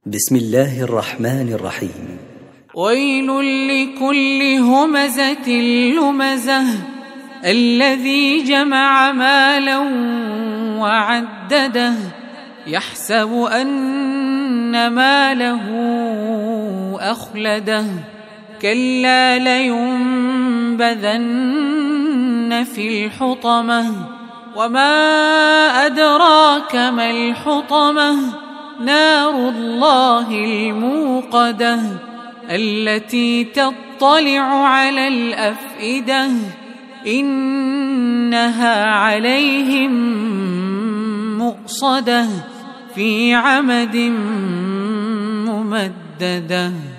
بسم الله الرحمن الرحيم. ويل لكل همزة لمزة الذي جمع مالا وعدده يحسب أن ماله أخلده كلا لينبذن في الحطمة وما أدراك ما الحطمة نار الله الموقدة التي تطلع على الأفئدة إنها عليهم مؤصدة في عمد ممددة.